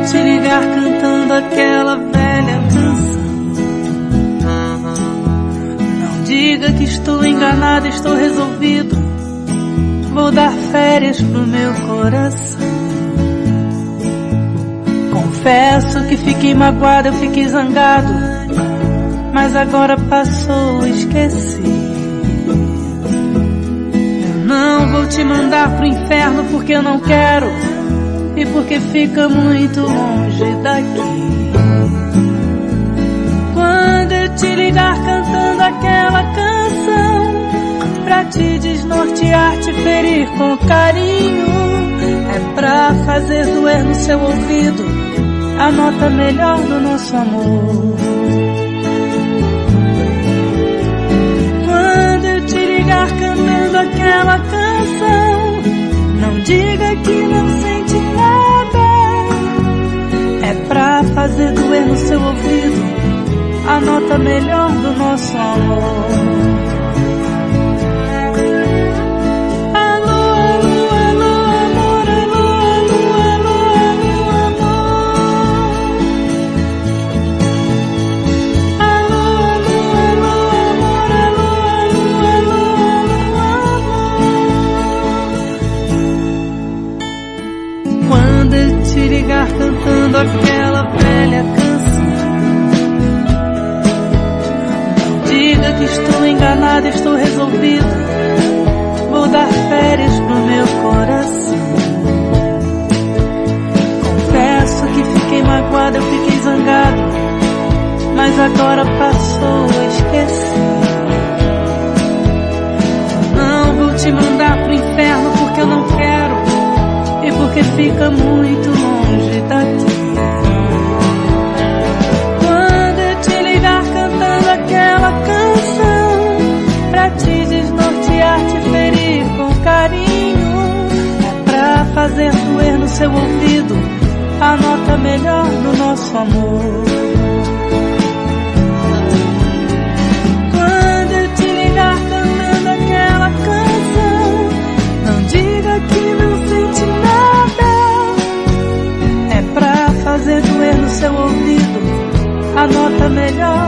te ligar cantando aquela velha canção. Não diga que estou enganado, estou resolvido. Vou dar férias pro meu coração. Confesso que fiquei magoado, eu fiquei zangado, mas agora passou, esqueci. Eu não vou te mandar pro inferno porque eu não quero e porque fica muito longe daqui. Quando eu te ligar cantando aquela canção, pra te desnortear, te ferir com carinho, é pra fazer doer no seu ouvido a nota melhor do nosso amor. Quando eu te ligar cantando aquela canção, não diga que não sente nada, é pra fazer doer no seu ouvido a nota melhor do nosso amor. Quando eu te ligar cantando aquela velha canção, não diga que estou enganado, estou resolvido. Vou dar férias pro meu coração. Confesso que fiquei magoado, eu fiquei zangado, mas agora passou, esqueci. Não vou te mandar pro inferno porque eu não quero e porque fica muito longe daqui. Quando eu te ligar cantando aquela canção, pra te desnortear, te ferir com carinho, é pra fazer doer no seu ouvido a nota melhor do nosso amor. Quando eu te ligar cantando aquela canção, não diga que não sente nada, é pra fazer doer no seu ouvido a nota melhor